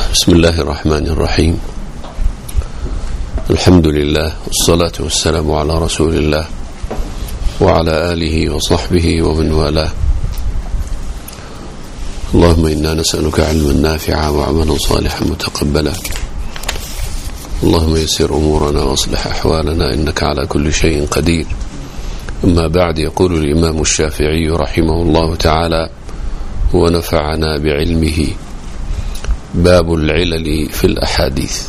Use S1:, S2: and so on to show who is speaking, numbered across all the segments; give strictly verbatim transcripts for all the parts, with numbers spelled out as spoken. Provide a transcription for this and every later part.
S1: بسم الله الرحمن الرحيم. الحمد لله والصلاة والسلام على رسول الله وعلى آله وصحبه ومن والاه. اللهم إنا نسألك علما نافعا وعملا صالحا متقبلا. اللهم يسر أمورنا واصلح أحوالنا إنك على كل شيء قدير. أما بعد، يقول الإمام الشافعي رحمه الله تعالى ونفعنا بعلمه: باب العلل في الأحاديث.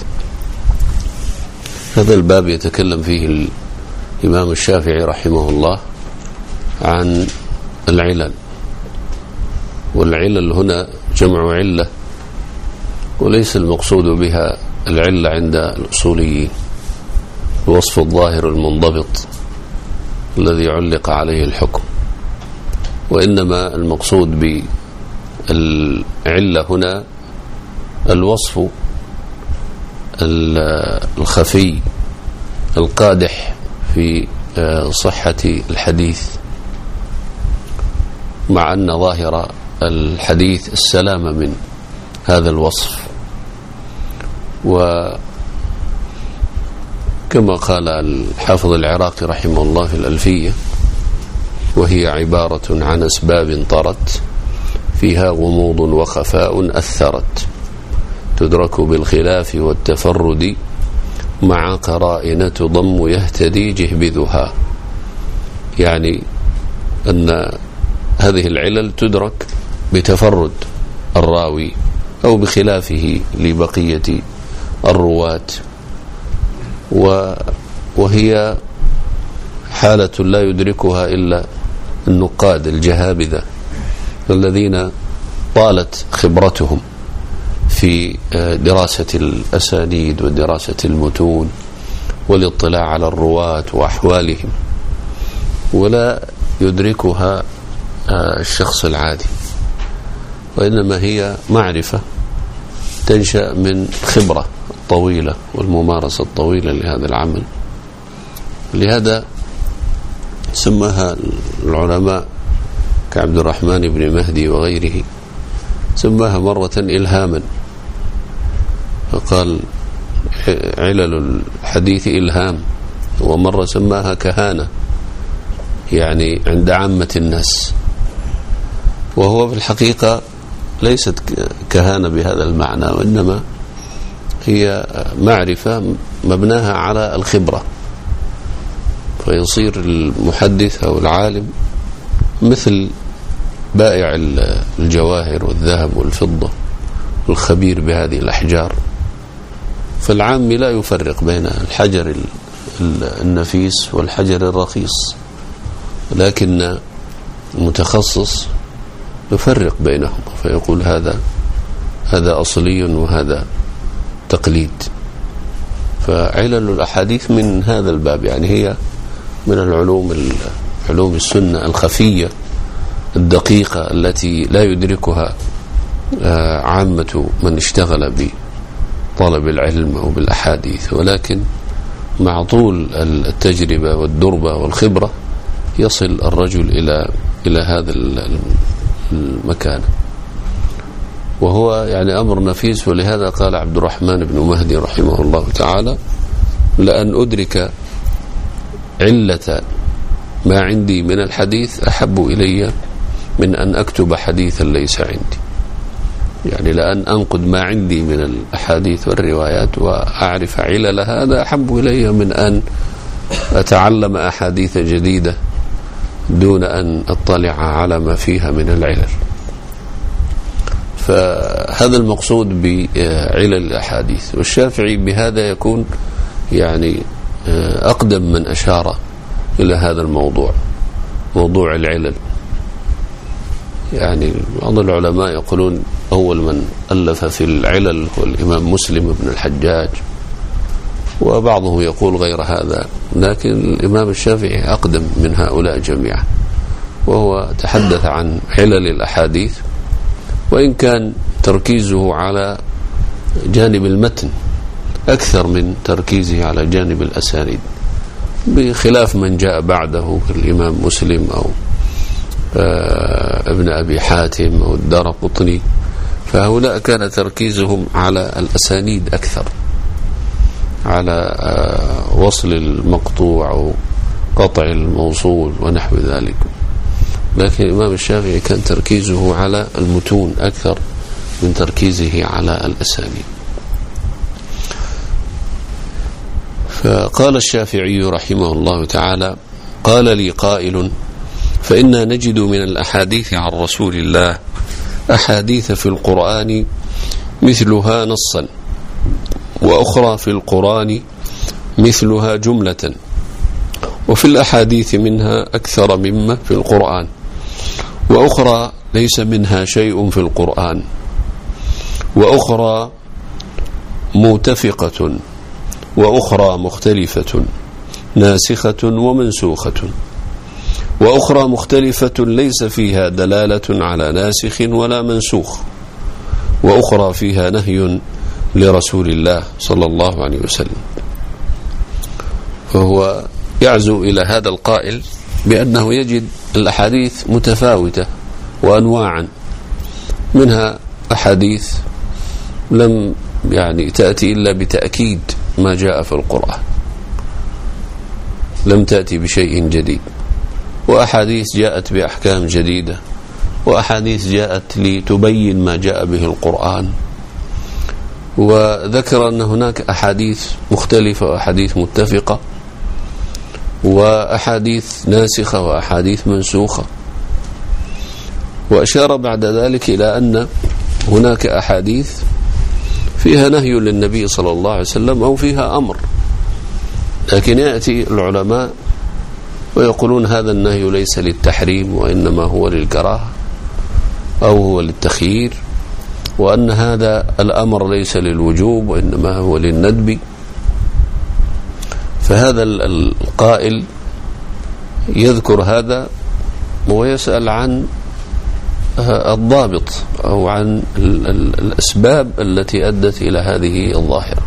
S1: هذا الباب يتكلم فيه الإمام الشافعي رحمه الله عن العلل، والعلل هنا جمع علة، وليس المقصود بها العلة عند الأصوليين الوصف الظاهر المنضبط الذي علق عليه الحكم، وإنما المقصود بالعلة هنا الوصف الخفي القادح في صحة الحديث، مع أن ظاهر الحديث السلامة من هذا الوصف. وكما قال الحافظ العراقي رحمه الله في الألفية: وهي عبارة عن أسباب طرت فيها غموض وخفاء أثرت، تدرك بالخلاف والتفرد مع قرائن تضم يهتدي جهبذها. يعني أن هذه العلل تدرك بتفرد الراوي أو بخلافه لبقية الرواة، وهي حالة لا يدركها إلا النقاد الجهابذة الذين طالت خبرتهم في دراسة الأسانيد ودراسة المتون والاطلاع على الرواة وأحوالهم، ولا يدركها الشخص العادي، وإنما هي معرفة تنشأ من خبرة طويلة والممارسة الطويلة لهذا العمل. لهذا سماها العلماء كعبد الرحمن بن مهدي وغيره، سماها مرة إلهاما، فقال علل الحديث إلهام، ومرة سماها كهانة، يعني عند عامة الناس، وهو في الحقيقة ليست كهانة بهذا المعنى، وإنما هي معرفة مبناها على الخبرة، فيصير المحدث أو العالم مثل بائع الجواهر والذهب والفضة والخبير بهذه الأحجار. فالعام لا يفرق بين الحجر النفيس والحجر الرخيص، لكن المتخصص يفرق بينهم فيقول هذا هذا أصلي وهذا تقليد. فعلل الأحاديث من هذا الباب، يعني هي من العلوم علوم السنة الخفية الدقيقة التي لا يدركها عامة من اشتغل بطلب العلم أو بالأحاديث، ولكن مع طول التجربة والدربة والخبرة يصل الرجل إلى إلى هذا المكان، وهو يعني أمر نفيس. ولهذا قال عبد الرحمن بن مهدي رحمه الله تعالى: لأن أدرك علة ما عندي من الحديث أحب إلي من أن أكتب حديثا ليس عندي. يعني لأن أنقد ما عندي من الأحاديث والروايات وأعرف علل هذا أحب إلي من أن أتعلم أحاديث جديدة دون أن أطلع على ما فيها من العلل. فهذا المقصود بعلل الأحاديث، والشافعي بهذا يكون يعني أقدم من أشار إلى هذا الموضوع، موضوع العلل. يعني بعض العلماء يقولون أول من ألف في العلل هو الإمام مسلم بن الحجاج، وبعضهم يقول غير هذا، لكن الإمام الشافعي أقدم من هؤلاء جميعا، وهو تحدث عن علل الأحاديث، وإن كان تركيزه على جانب المتن أكثر من تركيزه على جانب الأسانيد، بخلاف من جاء بعده كالإمام مسلم أو ابن أبي حاتم أو الدارقطني، فهؤلاء كان تركيزهم على الأسانيد أكثر، على وصل المقطوع أو قطع الموصول ونحو ذلك. لكن الإمام الشافعي كان تركيزه على المتون أكثر من تركيزه على الأسانيد. فقال الشافعي رحمه الله تعالى: قال لي قائل: فإنا نجد من الأحاديث عن رسول الله أحاديث في القرآن مثلها نصا، وأخرى في القرآن مثلها جملة، وفي الأحاديث منها أكثر مما في القرآن، وأخرى ليس منها شيء في القرآن، وأخرى متفقة، وأخرى مختلفة ناسخة ومنسوخة، وأخرى مختلفة ليس فيها دلالة على ناسخ ولا منسوخ، وأخرى فيها نهي لرسول الله صلى الله عليه وسلم. فهو يعزو إلى هذا القائل بأنه يجد الأحاديث متفاوتة وأنواعا، منها أحاديث لم يعني تأتي إلا بتأكيد ما جاء في القرآن، لم تأتي بشيء جديد، وأحاديث جاءت بأحكام جديدة، وأحاديث جاءت لتبين ما جاء به القرآن. وذكر أن هناك أحاديث مختلفة وأحاديث متفقة، وأحاديث ناسخة وأحاديث منسوخة. وأشار بعد ذلك إلى أن هناك أحاديث فيها نهي للنبي صلى الله عليه وسلم أو فيها أمر، لكن يأتي العلماء ويقولون هذا النهي ليس للتحريم وإنما هو للكراهة أو هو للتخيير، وأن هذا الأمر ليس للوجوب وإنما هو للندب. فهذا القائل يذكر هذا ويسأل عن الضابط أو عن الأسباب التي أدت إلى هذه الظاهرة.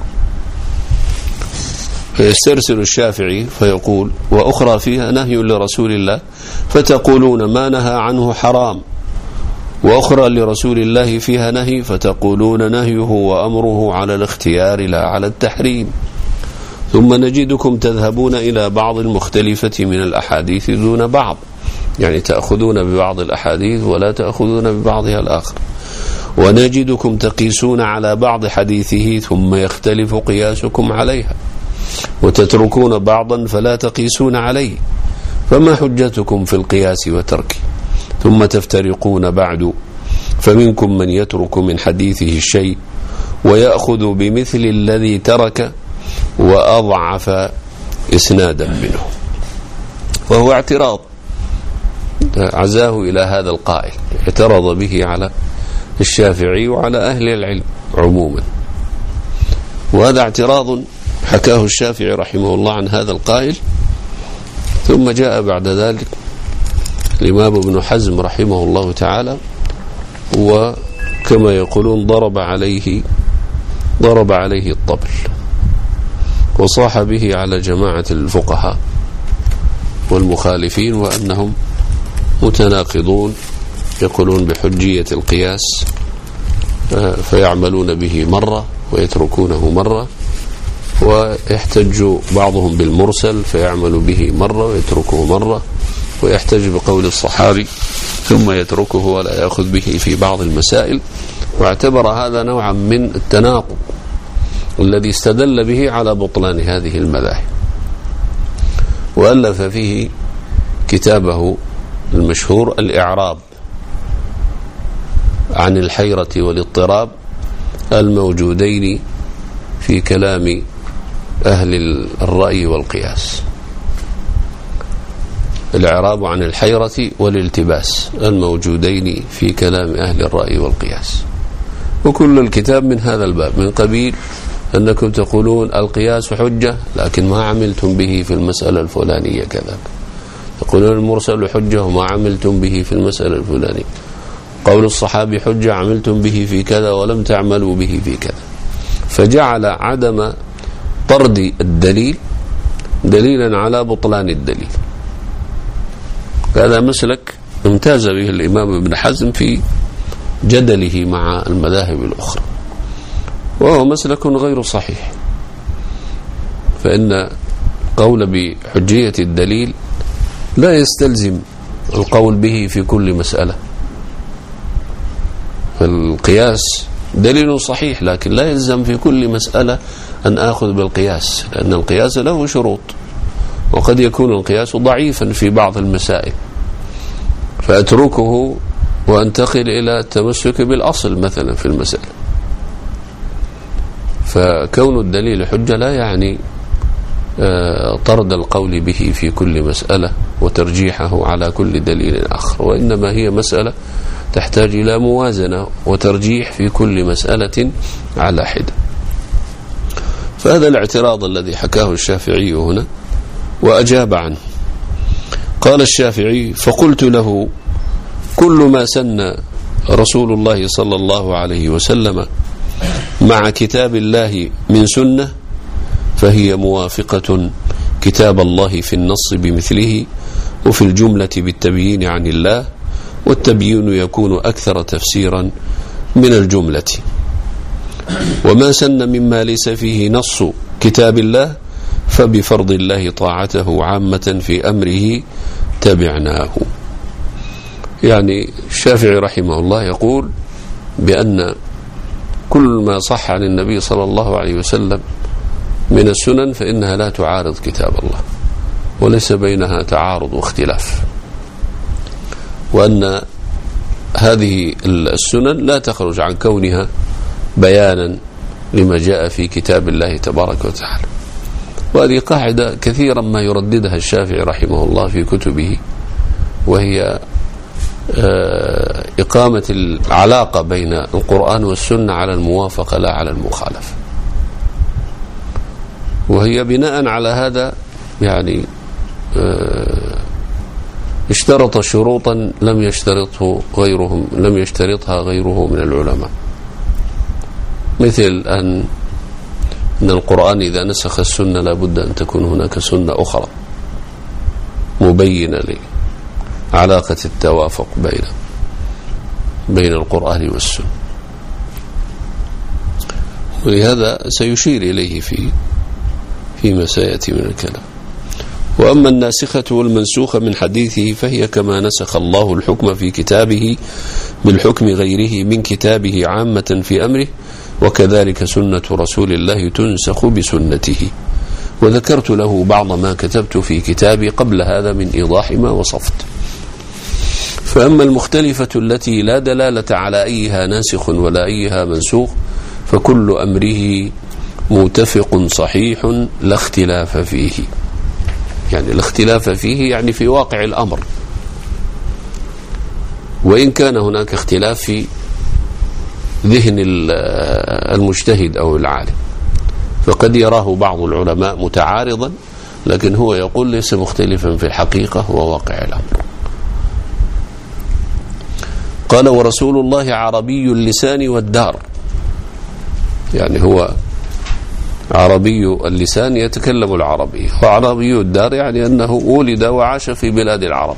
S1: فيسترسل الشافعي فيقول: وأخرى فيها نهي لرسول الله فتقولون ما نهى عنه حرام، وأخرى لرسول الله فيها نهي فتقولون نهيه وأمره على الاختيار لا على التحريم. ثم نجدكم تذهبون إلى بعض المختلفة من الأحاديث دون بعض، يعني تأخذون ببعض الأحاديث ولا تأخذون ببعضها الآخر. ونجدكم تقيسون على بعض حديثه ثم يختلف قياسكم عليها، وتتركون بعضا فلا تقيسون عليه، فما حجتكم في القياس وتركه؟ ثم تفترقون بعد، فمنكم من يترك من حديثه الشيء ويأخذ بمثل الذي ترك وأضعف إسنادا منه. وهو اعتراض عزاه إلى هذا القائل، اعترض به على الشافعي وعلى أهل العلم عموما. وهذا اعتراض حكاه الشافعي رحمه الله عن هذا القائل. ثم جاء بعد ذلك الإمام ابن حزم رحمه الله تعالى، وكما يقولون ضرب عليه ضرب عليه الطبل، وصاح به على جماعة الفقهاء والمخالفين وأنهم متناقضون، يقولون بحجية القياس فيعملون به مرة ويتركونه مرة، ويحتج بعضهم بالمرسل فيعمل به مرة ويتركه مرة، ويحتج بقول الصحابي ثم يتركه ولا يأخذ به في بعض المسائل. واعتبر هذا نوعا من التناقض الذي استدل به على بطلان هذه المذاهب، وألف فيه كتابه المشهور الإعراب عن الحيرة والاضطراب الموجودين في كلام أهل الرأي والقياس. الإعراب عن الحيرة والالتباس الموجودين في كلام أهل الرأي والقياس. وكل الكتاب من هذا الباب، من قبيل أنكم تقولون القياس حجة لكن ما عملتم به في المسألة الفلانية كذا، تقولون المرسل حجة وما عملتم به في المسألة الفلانية، قول الصحابي حجة عملتم به في كذا ولم تعملوا به في كذا. فجعل عدم طرد الدليل دليلا على بطلان الدليل. هذا مسلك امتاز به الإمام ابن حزم في جدله مع المذاهب الأخرى، وهو مسلك غير صحيح. فإن قول بحجية الدليل لا يستلزم القول به في كل مسألة. فالقياس دليل صحيح، لكن لا يلزم في كل مسألة أن آخذ بالقياس، لأن القياس له شروط، وقد يكون القياس ضعيفا في بعض المسائل فأتركه وأنتقل إلى التمسك بالأصل مثلا في المسألة. فكون الدليل حجة لا يعني طرد القول به في كل مسألة وترجيحه على كل دليل آخر، وإنما هي مسألة تحتاج إلى موازنة وترجيح في كل مسألة على حدة. فهذا الاعتراض الذي حكاه الشافعي هنا وأجاب عنه. قال الشافعي: فقلت له: كل ما سن رسول الله صلى الله عليه وسلم مع كتاب الله من سنة فهي موافقة كتاب الله في النص بمثله، وفي الجملة بالتبيين عن الله، والتبيين يكون أكثر تفسيرا من الجملة. وما سن مما ليس فيه نص كتاب الله فبفرض الله طاعته عامة في أمره تبعناه. يعني الشافعي رحمه الله يقول بأن كل ما صح عن النبي صلى الله عليه وسلم من السنن فإنها لا تعارض كتاب الله، وليس بينها تعارض واختلاف، وأن هذه السنن لا تخرج عن كونها بيانا لما جاء في كتاب الله تبارك وتعالى. وهذه قاعدة كثيرا ما يرددها الشافعي رحمه الله في كتبه، وهي إقامة العلاقة بين القرآن والسنة على الموافقة لا على المخالفة. وهي بناء على هذا يعني اشترط شروطا لم يشترطه غيرهم لم يشترطها غيره من العلماء، مثل أن أن القرآن إذا نسخ السنة لابد أن تكون هناك سنة أخرى مبينة لعلاقة التوافق بين بين القرآن والسنة. ولهذا سيشير إليه في فيما سيأتي من الكلام. وأما الناسخة والمنسوخة من حديثه فهي كما نسخ الله الحكم في كتابه بالحكم غيره من كتابه عامة في أمره، وكذلك سنة رسول الله تنسخ بسنته. وذكرت له بعض ما كتبت في كتابي قبل هذا من إيضاح ما وصفت. فأما المختلفة التي لا دلالة على أيها ناسخ ولا أيها منسوخ فكل أمره متفق صحيح لا اختلاف فيه. يعني الاختلاف فيه يعني في واقع الأمر، وإن كان هناك اختلاف في ذهن المجتهد أو العالم، فقد يراه بعض العلماء متعارضا، لكن هو يقول ليس مختلفا في الحقيقة وواقع الأمر. قال: ورسول الله عربي اللسان والدار. يعني هو عربي اللسان يتكلم العربية، وعربي الدار يعني أنه ولد وعاش في بلاد العرب،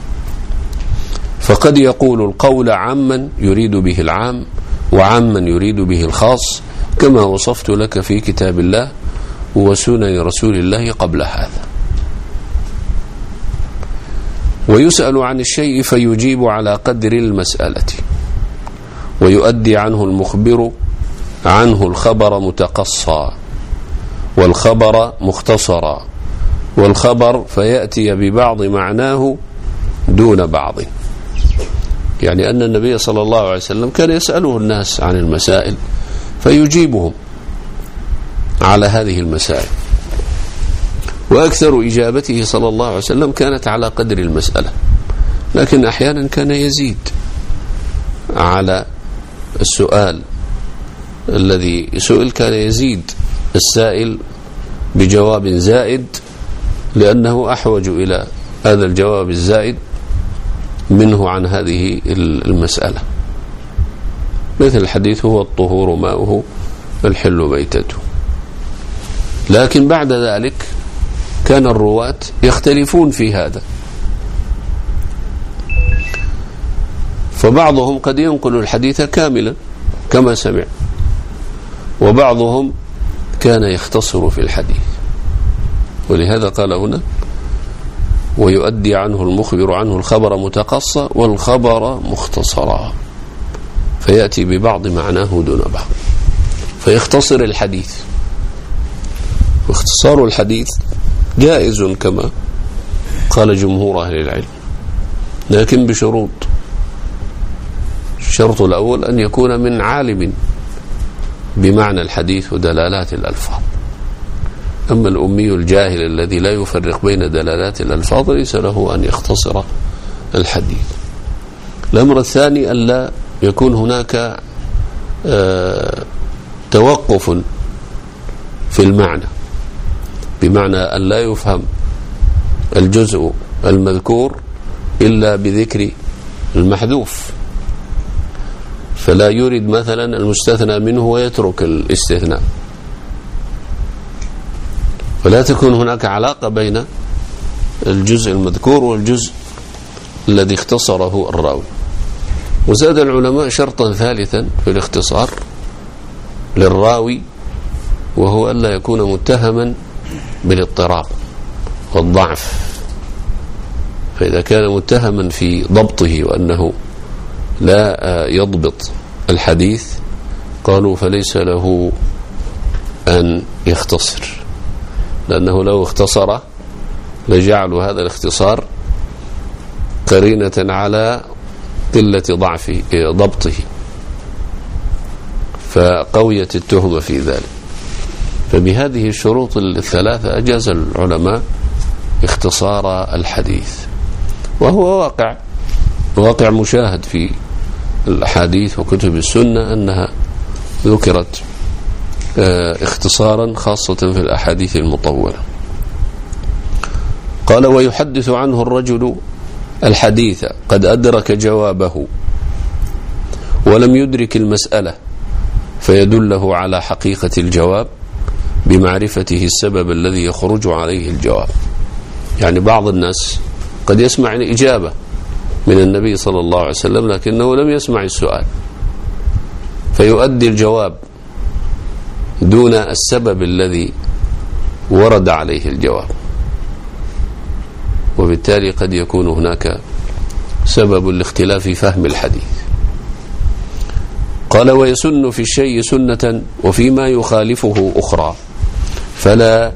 S1: فقد يقول القول عاما يريد به العام وعاما يريد به الخاص، كما وصفت لك في كتاب الله وسنن رسول الله قبل هذا. ويسأل عن الشيء فيجيب على قدر المسألة، ويؤدي عنه المخبر عنه الخبر متقصى، والخبر مختصرا، والخبر فيأتي ببعض معناه دون بعض. يعني أن النبي صلى الله عليه وسلم كان يسأله الناس عن المسائل فيجيبهم على هذه المسائل، وأكثر إجابته صلى الله عليه وسلم كانت على قدر المسألة، لكن أحيانا كان يزيد على السؤال الذي سئل، كان يزيد السائل بجواب زائد لأنه أحوج إلى هذا الجواب الزائد منه عن هذه المسألة. مثل الحديث: هو الطهور ماؤه الحل ميتته. لكن بعد ذلك كان الرواة يختلفون في هذا، فبعضهم قد ينقل الحديث كاملا كما سمع، وبعضهم كان يختصر في الحديث، ولهذا قال هنا ويؤدي عنه المخبر عنه الخبر متقصى والخبر مختصرا، فيأتي ببعض معناه دون بعض، فيختصر الحديث. واختصار الحديث جائز كما قال جمهور أهل العلم، لكن بشروط. الشرط الأول أن يكون من عالم بمعنى الحديث ودلالات الألفاظ. أما الأمي الجاهل الذي لا يفرق بين دلالات الألفاظ ليس له أن يختصر الحديث. الأمر الثاني ألا يكون هناك آه توقف في المعنى، بمعنى أن لا يفهم الجزء المذكور إلا بذكر المحذوف، فلا يريد مثلا المستثنى منه ويترك الاستثناء، فلا تكون هناك علاقة بين الجزء المذكور والجزء الذي اختصره الراوي. وزاد العلماء شرطا ثالثا في الاختصار للراوي، وهو ألا يكون متهما بالاضطراب والضعف. فإذا كان متهما في ضبطه وأنه لا يضبط الحديث قالوا فليس له أن يختصر، لأنه لو اختصر لجعلوا هذا الاختصار قرينة على قلة ضعف ضبطه، فقويت التهمة في ذلك. فبهذه الشروط الثلاثة أجاز العلماء اختصار الحديث، وهو واقع واقع مشاهد في الأحاديث وكتب السنة أنها ذكرت اختصارا خاصة في الأحاديث المطولة. قال ويحدث عنه الرجل الحديث قد أدرك جوابه ولم يدرك المسألة فيدله على حقيقة الجواب بمعرفته السبب الذي يخرج عليه الجواب. يعني بعض الناس قد يسمع الإجابة من النبي صلى الله عليه وسلم لكنه لم يسمع السؤال، فيؤدي الجواب دون السبب الذي ورد عليه الجواب، وبالتالي قد يكون هناك سبب لاختلاف فهم الحديث. قال ويسن في الشيء سنة وفيما يخالفه أخرى، فلا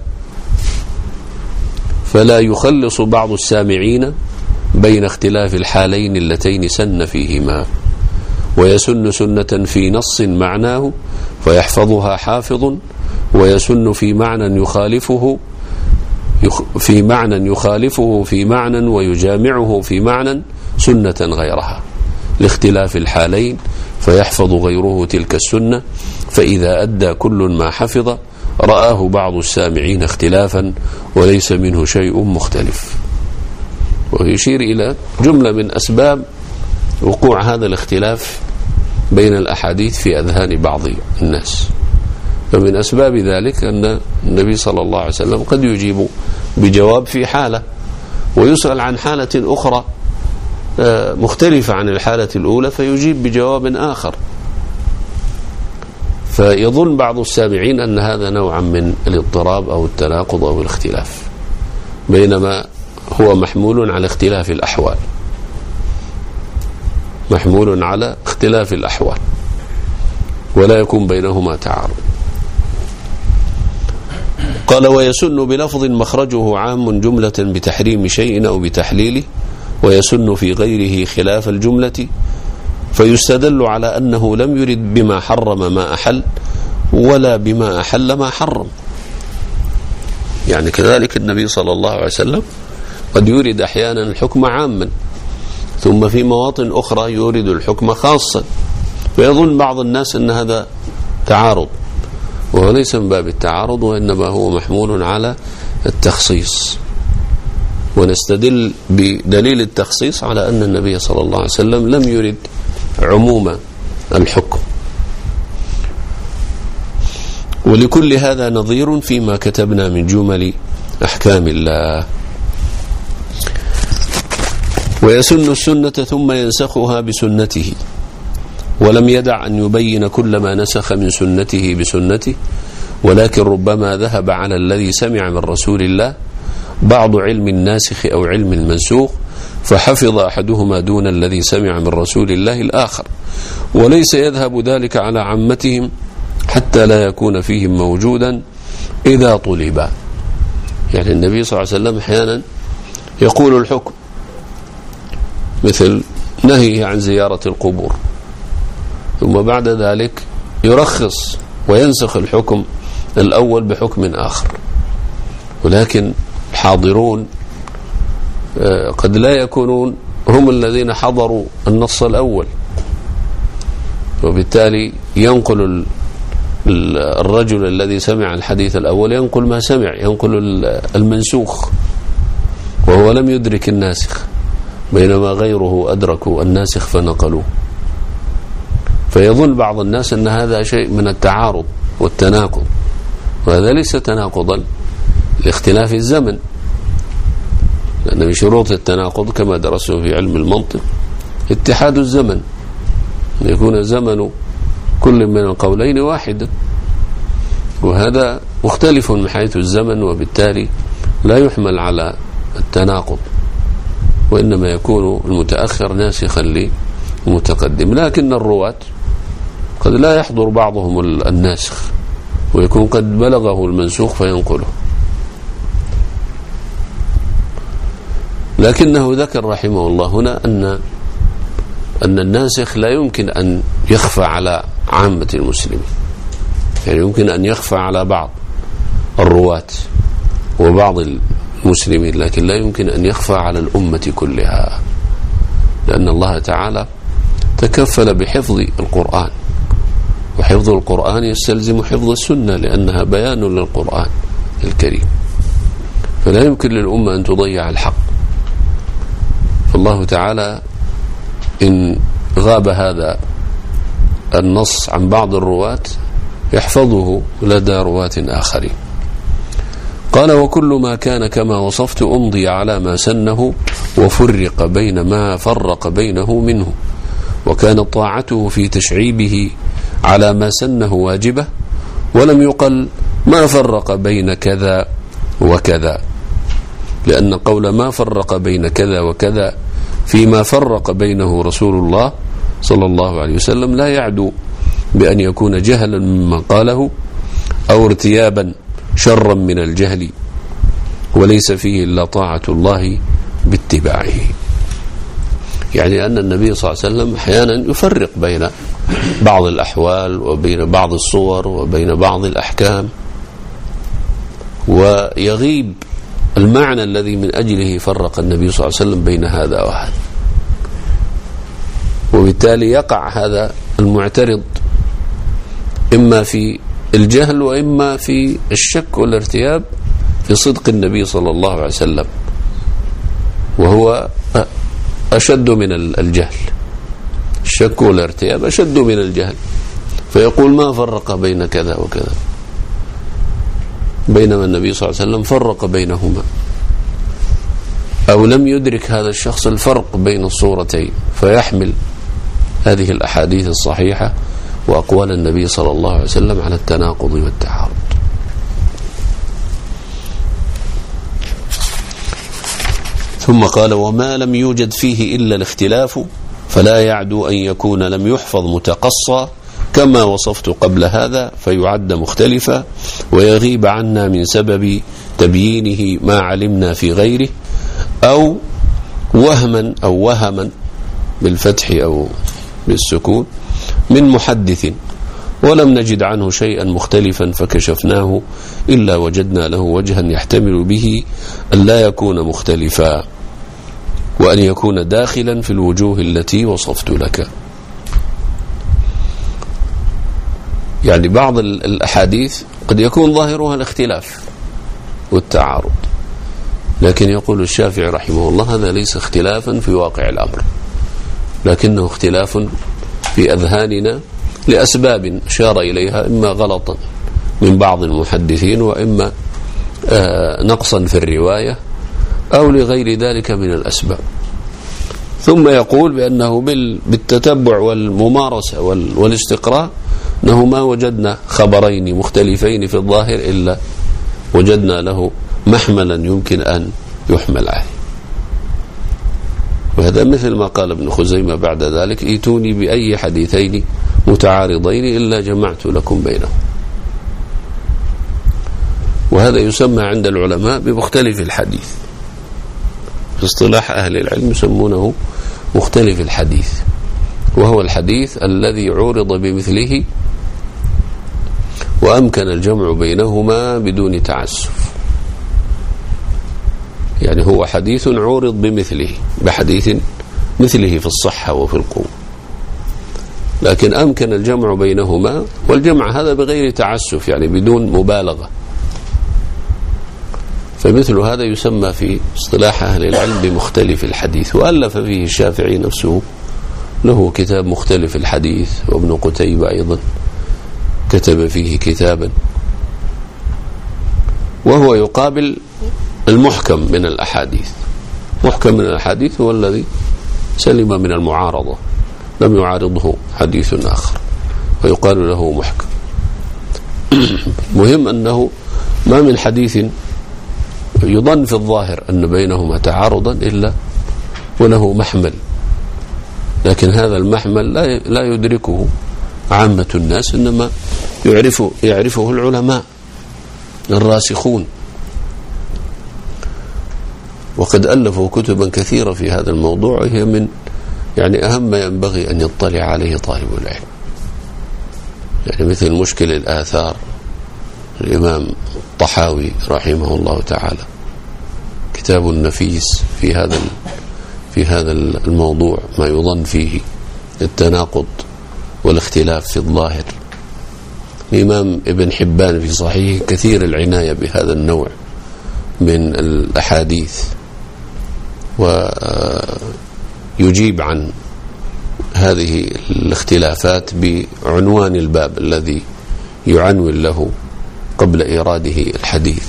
S1: فلا يخلص بعض السامعين بين اختلاف الحالين اللتين سن فيهما. ويسن سنة في نص معناه فيحفظها حافظ، ويسن في معنى يخالفه في معنى يخالفه في معنى ويجامعه في معنى سنة غيرها لاختلاف الحالين، فيحفظ غيره تلك السنة، فإذا أدى كل ما حفظ رآه بعض السامعين اختلافا وليس منه شيء مختلف. ويشير إلى جملة من أسباب وقوع هذا الاختلاف بين الأحاديث في أذهان بعض الناس. فمن أسباب ذلك أن النبي صلى الله عليه وسلم قد يجيب بجواب في حالة ويسأل عن حالة أخرى مختلفة عن الحالة الأولى فيجيب بجواب آخر، فيظن بعض السامعين أن هذا نوعا من الاضطراب أو التناقض أو الاختلاف، بينما هو محمول على اختلاف الأحوال محمول على اختلاف الأحوال ولا يكون بينهما تعارض. قال ويسن بلفظ مخرجه عام جملة بتحريم شيء أو بتحليله، ويسن في غيره خلاف الجملة، فيستدل على أنه لم يرد بما حرم ما أحل ولا بما أحل ما حرم. يعني كذلك النبي صلى الله عليه وسلم قد يرد أحيانا الحكم عاما ثم في مواطن أخرى يورد الحكم خاصا، فيظن بعض الناس أن هذا تعارض، وهو ليس من باب التعارض وإنما هو محمول على التخصيص. ونستدل بدليل التخصيص على أن النبي صلى الله عليه وسلم لم يرد عموم الحكم. ولكل هذا نظير فيما كتبنا من جمل أحكام الله. ويسن السنة ثم ينسخها بسنته، ولم يدع أن يبين كل ما نسخ من سنته بسنته، ولكن ربما ذهب على الذي سمع من رسول الله بعض علم الناسخ أو علم المنسوخ، فحفظ أحدهما دون الذي سمع من رسول الله الآخر، وليس يذهب ذلك على عامتهم حتى لا يكون فيهم موجودا إذا طلب. يعني النبي صلى الله عليه وسلم أحيانا يقول الحكم، مثل نهيه عن زيارة القبور، ثم بعد ذلك يرخص وينسخ الحكم الأول بحكم آخر. ولكن الحاضرون قد لا يكونون هم الذين حضروا النص الأول، وبالتالي ينقل الرجل الذي سمع الحديث الأول ينقل ما سمع، ينقل المنسوخ وهو لم يدرك الناسخ، بينما غيره أدركوا الناسخ فنقلوه. فيظن بعض الناس أن هذا شيء من التعارض والتناقض، وهذا ليس تناقضا لاختلاف الزمن، لأن من شروط التناقض كما درسوا في علم المنطق اتحاد الزمن، أن يكون زمن كل من القولين واحدا، وهذا مختلف من حيث الزمن، وبالتالي لا يحمل على التناقض، وإنما يكون المتأخر ناسخا للمتقدم. لكن الرواة قد لا يحضر بعضهم الناسخ ويكون قد بلغه المنسوخ فينقله، لكنه ذكر رحمه الله هنا أن أن الناسخ لا يمكن أن يخفى على عامة المسلمين، يعني يمكن أن يخفى على بعض الرواة وبعض المسلمين، لكن لا يمكن أن يخفى على الأمة كلها، لأن الله تعالى تكفل بحفظ القرآن، وحفظ القرآن يستلزم حفظ السنة لأنها بيان للقرآن الكريم، فلا يمكن للأمة أن تضيع الحق. فالله تعالى إن غاب هذا النص عن بعض الرواة يحفظه لدى رواة آخرين. قال: وكل ما كان كما وصفت أمضي على ما سنه وفرق بين ما فرق بينه منه، وكانت طاعته في تشعيبه على ما سنه واجبة، ولم يقل ما فرق بين كذا وكذا، لأن قول ما فرق بين كذا وكذا فيما فرق بينه رسول الله صلى الله عليه وسلم لا يعدو بأن يكون جهلا مما قاله أو ارتيابا شرا من الجهل، وليس فيه إلا طاعة الله باتباعه. يعني أن النبي صلى الله عليه وسلم أحيانا يفرق بين بعض الأحوال وبين بعض الصور وبين بعض الأحكام، ويغيب المعنى الذي من أجله فرق النبي صلى الله عليه وسلم بين هذا وهذا، وبالتالي يقع هذا المعترض إما في الجهل وإما في الشك والارتياب في صدق النبي صلى الله عليه وسلم، وهو أشد من الجهل، الشك والارتياب أشد من الجهل، فيقول ما فرق بين كذا وكذا، بينما النبي صلى الله عليه وسلم فرق بينهما، أو لم يدرك هذا الشخص الفرق بين الصورتين فيحمل هذه الأحاديث الصحيحة وأقوال النبي صلى الله عليه وسلم على التناقض والتعارض. ثم قال: وما لم يوجد فيه إلا الاختلاف فلا يعدو أن يكون لم يحفظ متقصى كما وصفت قبل هذا فيعد مختلفا، ويغيب عنا من سبب تبيينه ما علمنا في غيره، أو وهما أو وهما بالفتح أو بالسكون من محدث ولم نجد عنه شيئا مختلفا فكشفناه إلا وجدنا له وجها يحتمل به أن لا يكون مختلفا، وأن يكون داخلا في الوجوه التي وصفت لك. يعني بعض الأحاديث قد يكون ظاهرها الاختلاف والتعارض، لكن يقول الشافعي رحمه الله هذا ليس اختلافا في واقع الأمر، لكنه اختلاف في أذهاننا لأسباب أشار إليها، إما غلطا من بعض المحدثين، وإما نقصا في الرواية، أو لغير ذلك من الأسباب. ثم يقول بأنه بالتتبع والممارسة والاستقراء أنه ما وجدنا خبرين مختلفين في الظاهر إلا وجدنا له محملا يمكن أن يحمل عليه. وهذا مثل ما قال ابن خزيمة بعد ذلك: ائتوني بأي حديثين متعارضين إلا جمعت لكم بينهم. وهذا يسمى عند العلماء بمختلف الحديث، في اصطلاح أهل العلم يسمونه مختلف الحديث، وهو الحديث الذي عورض بمثله وأمكن الجمع بينهما بدون تعسف. يعني هو حديث عورض بمثله، بحديث مثله في الصحة وفي القوة، لكن أمكن الجمع بينهما، والجمع هذا بغير تعسف يعني بدون مبالغة. فمثل هذا يسمى في اصطلاح أهل العلم بمختلف الحديث. وألف فيه الشافعي نفسه له كتاب مختلف الحديث، وابن قتيبة أيضا كتب فيه كتابا، وهو يقابل المحكم من الأحاديث. محكم من الأحاديث هو الذي سلم من المعارضة، لم يعارضه حديث آخر، ويقال له محكم. مهم أنه ما من حديث يظن في الظاهر أن بينهما تعارضا إلا وله محمل، لكن هذا المحمل لا لا يدركه عامة الناس، إنما يعرفه يعرفه العلماء الراسخون، وقد ألفوا كتبا كثيرة في هذا الموضوع، وهي من يعني أهم ما ينبغي أن يطلع عليه طالب العلم. يعني مثل مشكل الآثار الإمام الطحاوي رحمه الله تعالى، كتاب نفيس في هذا في هذا الموضوع، ما يظن فيه التناقض والاختلاف في الظاهر. الإمام ابن حبان في صحيحه كثير العناية بهذا النوع من الأحاديث، ويجيب عن هذه الاختلافات بعنوان الباب الذي يعنون له قبل إيراده الحديث.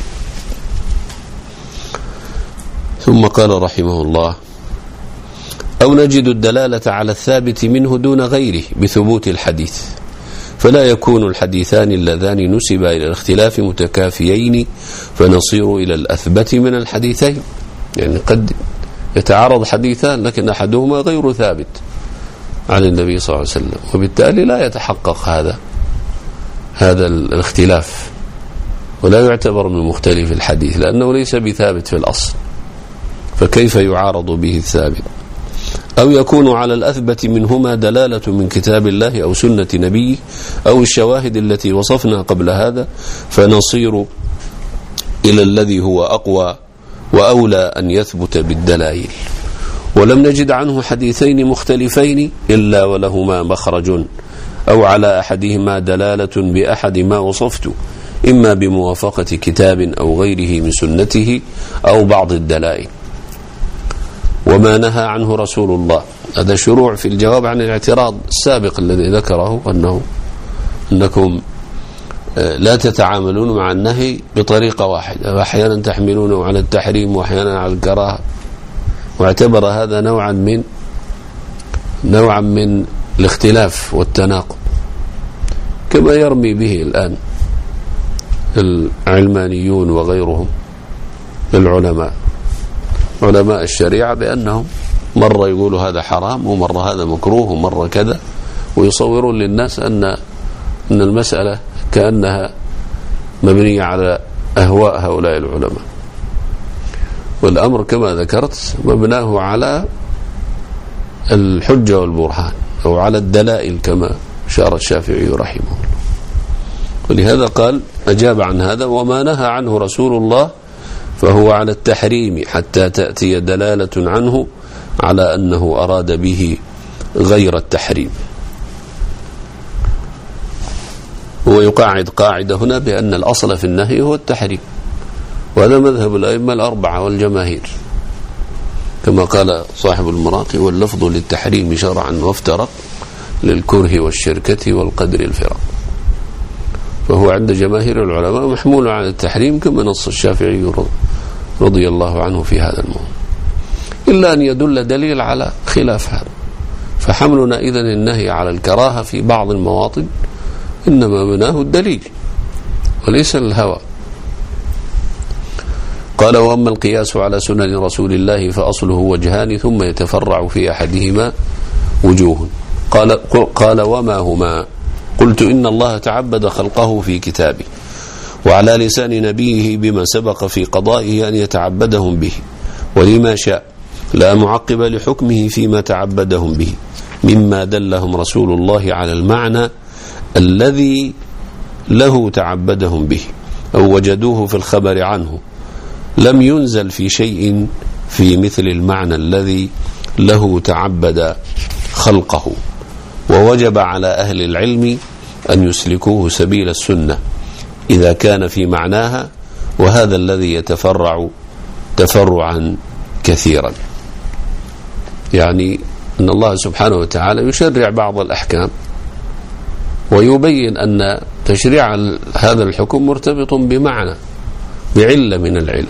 S1: ثم قال رحمه الله: أو نجد الدلالة على الثابت منه دون غيره بثبوت الحديث، فلا يكون الحديثان اللذان نسبا إلى الاختلاف متكافيين فنصير إلى الأثبت من الحديثين. يعني قد يتعارض حديثان لكن أحدهما غير ثابت عن النبي صلى الله عليه وسلم، وبالتالي لا يتحقق هذا هذا الاختلاف، ولا يعتبر من مختلف الحديث لأنه ليس بثابت في الأصل، فكيف يعارض به الثابت؟ أو يكون على الأثبت منهما دلالة من كتاب الله أو سنة نبيه أو الشواهد التي وصفنا قبل هذا، فنصير إلى الذي هو أقوى وأولى أن يثبت بالدلائل. ولم نجد عنه حديثين مختلفين إلا ولهما مخرج، أو على أحدهما دلالة بأحد ما وصفت، إما بموافقة كتاب أو غيره من سنته أو بعض الدلائل. وما نهى عنه رسول الله، هذا شروع في الجواب عن الاعتراض السابق الذي ذكره، أنه أنكم لا تتعاملون مع النهي بطريقة واحدة، وأحيانا تحملونه على التحريم وأحيانا على الكراهة، واعتبر هذا نوعا من نوعا من الاختلاف والتناقض، كما يرمي به الآن العلمانيون وغيرهم العلماء علماء الشريعة بأنهم مرة يقولوا هذا حرام ومرة هذا مكروه ومرة كذا، ويصورون للناس أن أن المسألة كأنها مبنية على أهواء هؤلاء العلماء، والأمر كما ذكرت مبناه على الحجة والبرهان أو على الدلائل كما شار الشافعي رحمه الله. ولهذا قال أجاب عن هذا: وما نهى عنه رسول الله فهو على التحريم حتى تأتي دلالة عنه على أنه أراد به غير التحريم. هو يقاعد قاعدة هنا بأن الأصل في النهي هو التحريم، وهذا مذهب الأئمة الأربعة والجماهير، كما قال صاحب المراقي: واللفظ للتحريم شرعا وافترق للكره والشركة والقدر الفرق. فهو عند جماهير العلماء محمول على التحريم كما نص الشافعي رضي الله عنه في هذا الموضوع. إلا أن يدل دليل على خلاف هذا. فحملنا إذن النهي على الكراهة في بعض المواطن إنما مناه الدليل وليس الهوى. قال: وأما القياس على سنن رسول الله فأصله وجهان ثم يتفرع في أحدهما وجوه. قال, قال وما هما؟ قلت: إن الله تعبد خلقه في كتابه وعلى لسان نبيه بما سبق في قضائه أن يتعبدهم به، ولما شاء لا معقب لحكمه فيما تعبدهم به، مما دلهم رسول الله على المعنى الذي له تعبدهم به أو وجدوه في الخبر عنه، لم ينزل في شيء في مثل المعنى الذي له تعبد خلقه. ووجب على أهل العلم أن يسلكوه سبيل السنة إذا كان في معناها، وهذا الذي يتفرع تفرعا كثيرا. يعني أن الله سبحانه وتعالى يشرع بعض الأحكام ويبين أن تشريع هذا الحكم مرتبط بمعنى بعلة من العلل،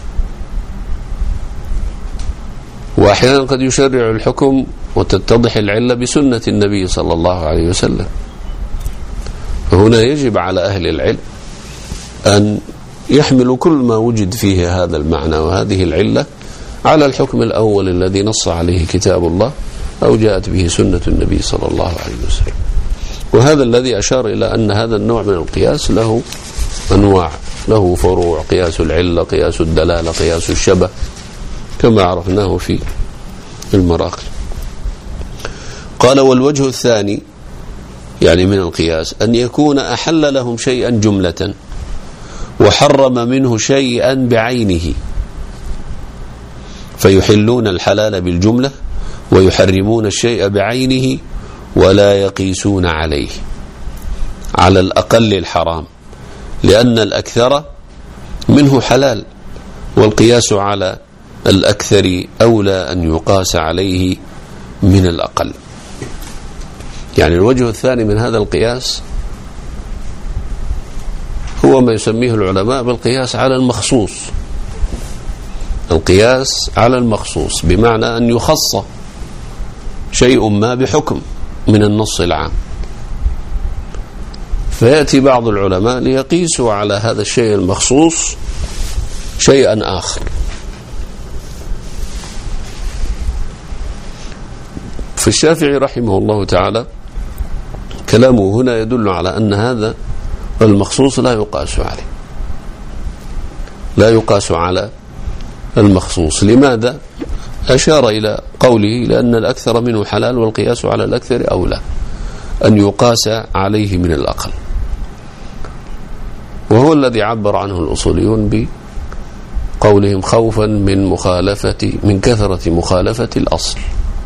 S1: وأحيانا قد يشرع الحكم وتتضح العلة بسنة النبي صلى الله عليه وسلم. فهنا يجب على أهل العلم أن يحملوا كل ما وجد فيه هذا المعنى وهذه العلة على الحكم الأول الذي نص عليه كتاب الله أو جاءت به سنة النبي صلى الله عليه وسلم. وهذا الذي أشار إلى أن هذا النوع من القياس له أنواع، له فروع: قياس العلة، قياس الدلالة، قياس الشبه، كما عرفناه في المراقي. قال: والوجه الثاني يعني من القياس أن يكون أحل لهم شيئا جملة وحرم منه شيئا بعينه، فيحلون الحلال بالجملة ويحرمون الشيء بعينه ولا يقيسون عليه على الأقل الحرام، لأن الأكثر منه حلال، والقياس على الأكثر أولى أن يقاس عليه من الأقل. يعني الوجه الثاني من هذا القياس هو ما يسميه العلماء بالقياس على المخصوص. القياس على المخصوص بمعنى أن يخص شيء ما بحكم من النص العام، فيأتي بعض العلماء ليقيسوا على هذا الشيء المخصوص شيئا آخر. في الشافعي رحمه الله تعالى كلامه هنا يدل على أن هذا المخصوص لا يقاس عليه، لا يقاس على المخصوص. لماذا؟ أشار إلى قوله: لأن الأكثر منه حلال والقياس على الأكثر أولى أن يقاس عليه من الأقل. وهو الذي عبر عنه الأصوليون بقولهم: خوفا من مخالفة من كثرة مخالفة الأصل،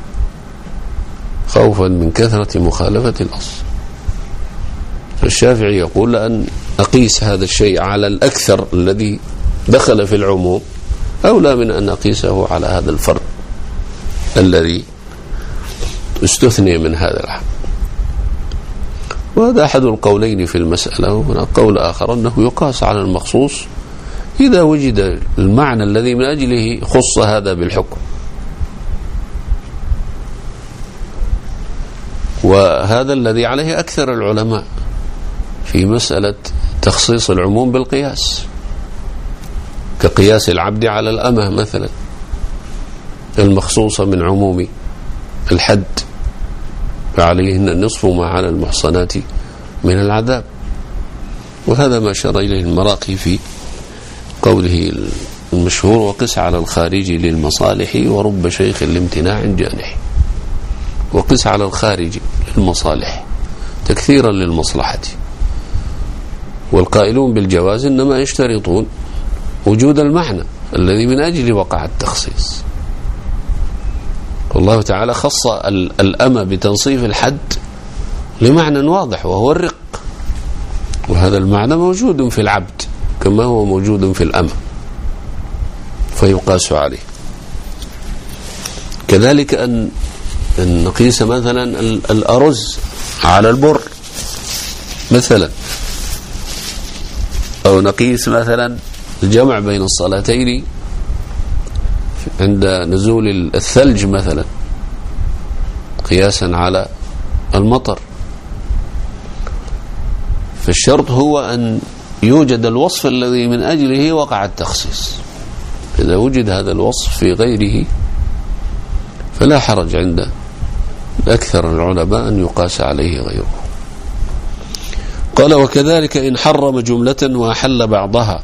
S1: خوفا من كثرة مخالفة الأصل. فالشافعي يقول: لأن أقيس هذا الشيء على الأكثر الذي دخل في العموم أولى من أن أقيسه على هذا الفرد الذي استثني من هذا الحق. وهذا أحد القولين في المسألة. وهناك قول آخر أنه يقاس على المخصوص إذا وجد المعنى الذي من أجله خص هذا بالحكم. وهذا الذي عليه أكثر العلماء في مسألة تخصيص العموم بالقياس، كقياس العبد على الأمة مثلا المخصوصة من عموم الحد، فعليهن النصف ما على المحصنات من العذاب. وهذا ما أشار إليه المراقي في قوله المشهور: وقس على الخارج للمصالح ورب شيخ لامتناع جانح. وقس على الخارج للمصالح تكثيرا للمصلحة. والقائلون بالجواز إنما يشترطون وجود المعنى الذي من أجل وقع التخصيص. والله تعالى خص الأمة بتنصيف الحد لمعنى واضح وهو الرق، وهذا المعنى موجود في العبد كما هو موجود في الأمة، فيقاس عليه. كذلك أن نقيس مثلا الأرز على البر مثلا، أو نقيس مثلا الجمع بين الصلاتين عند نزول الثلج مثلا قياسا على المطر. فالشرط هو أن يوجد الوصف الذي من أجله وقع التخصيص. إذا وجد هذا الوصف في غيره فلا حرج عند أكثر العلماء أن يقاس عليه غيره. قال وكذلك إن حرم جملة وأحل بعضها،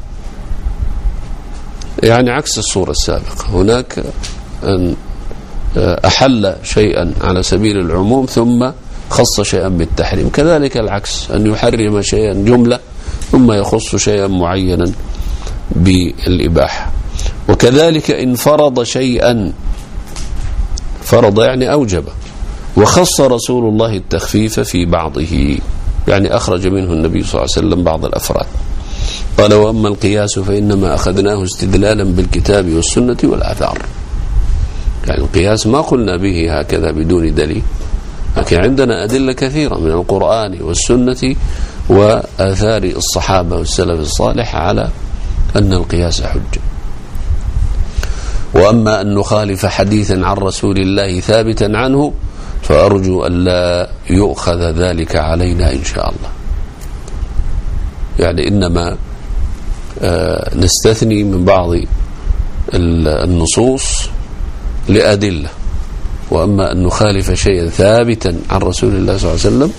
S1: يعني عكس الصورة السابقة. هناك أن أحل شيئا على سبيل العموم ثم خص شيئا بالتحريم، كذلك العكس أن يحرم شيئا جملة ثم يخص شيئا معينا بالإباحة. وكذلك إن فرض شيئا، فرض يعني أوجب، وخص رسول الله التخفيف في بعضه، يعني أخرج منه النبي صلى الله عليه وسلم بعض الأفراد. قال وأما القياس فإنما أخذناه استدلالا بالكتاب والسنة والآثار. يعني القياس ما قلنا به هكذا بدون دليل، لكن عندنا أدلة كثيرة من القرآن والسنة وآثار الصحابة والسلف الصالح على أن القياس حجة. وأما أن نخالف حديثا عن رسول الله ثابتا عنه فأرجو أن لا يؤخذ ذلك علينا إن شاء الله. يعني إنما آه نستثني من بعض النصوص لأدلة، وأما أن نخالف شيئا ثابتا عن رسول الله صلى الله عليه وسلم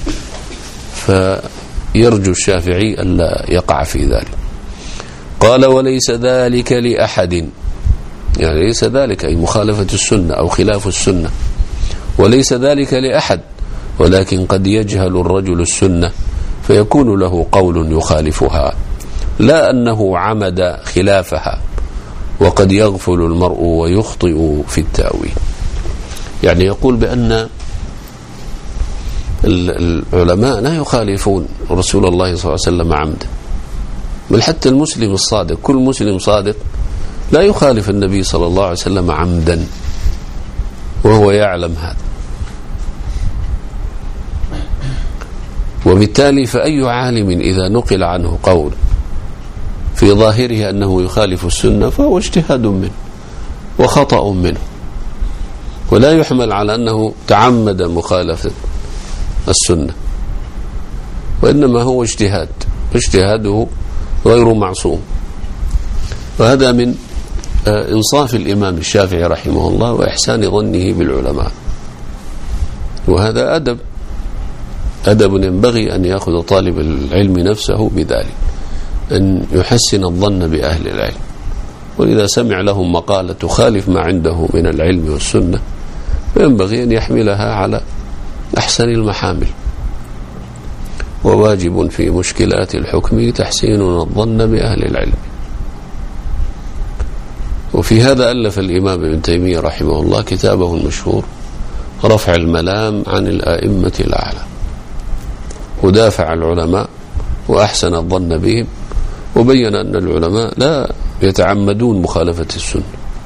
S1: فيرجو الشافعي أن لا يقع في ذلك. قال وليس ذلك لأحد، يعني ليس ذلك أي مخالفة السنة أو خلاف السنة، وليس ذلك لأحد، ولكن قد يجهل الرجل السنة فيكون له قول يخالفها، لا أنه عمد خلافها، وقد يغفل المرء ويخطئ في التأويل. يعني يقول بأن العلماء لا يخالفون رسول الله صلى الله عليه وسلم عمدا، بل حتى المسلم الصادق، كل مسلم صادق لا يخالف النبي صلى الله عليه وسلم عمدا وهو يعلم هذا. وبالتالي فأي عالم إذا نقل عنه قول في ظاهره أنه يخالف السنة فهو اجتهاد منه وخطأ منه، ولا يحمل على أنه تعمد مخالفة السنة، وإنما هو اجتهاد، اجتهاده غير معصوم. وهذا من إنصاف الإمام الشافعي رحمه الله وإحسان ظنه بالعلماء، وهذا أدب أدب ينبغي أن يأخذ طالب العلم نفسه بذلك، أن يحسن الظن بأهل العلم، وإذا سمع لهم مقالة تخالف ما عنده من العلم والسنة فينبغي أن يحملها على أحسن المحامل. وواجب في مشكلات الحكم تحسين الظن بأهل العلم. وفي هذا ألف الإمام ابن تيمية رحمه الله كتابه المشهور رفع الملام عن الآئمة الأعلى، ودافع العلماء وأحسن الظن بهم، وبين أن العلماء لا يتعمدون مخالفة السنة،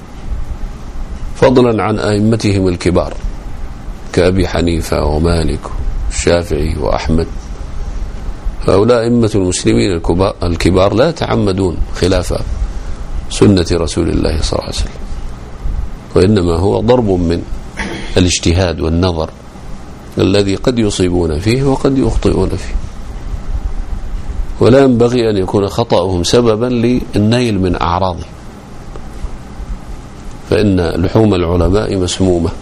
S1: فضلا عن أئمتهم الكبار كأبي حنيفة ومالك والشافعي وأحمد. هؤلاء أئمة المسلمين الكبار لا يتعمدون خلاف سنة رسول الله صلى الله عليه وسلم، وإنما هو ضرب من الاجتهاد والنظر الذي قد يصيبون فيه وقد يخطئون فيه، ولا ينبغي أن يكون خطأهم سببا للنيل من أعراضه، فإن لحوم العلماء مسمومة.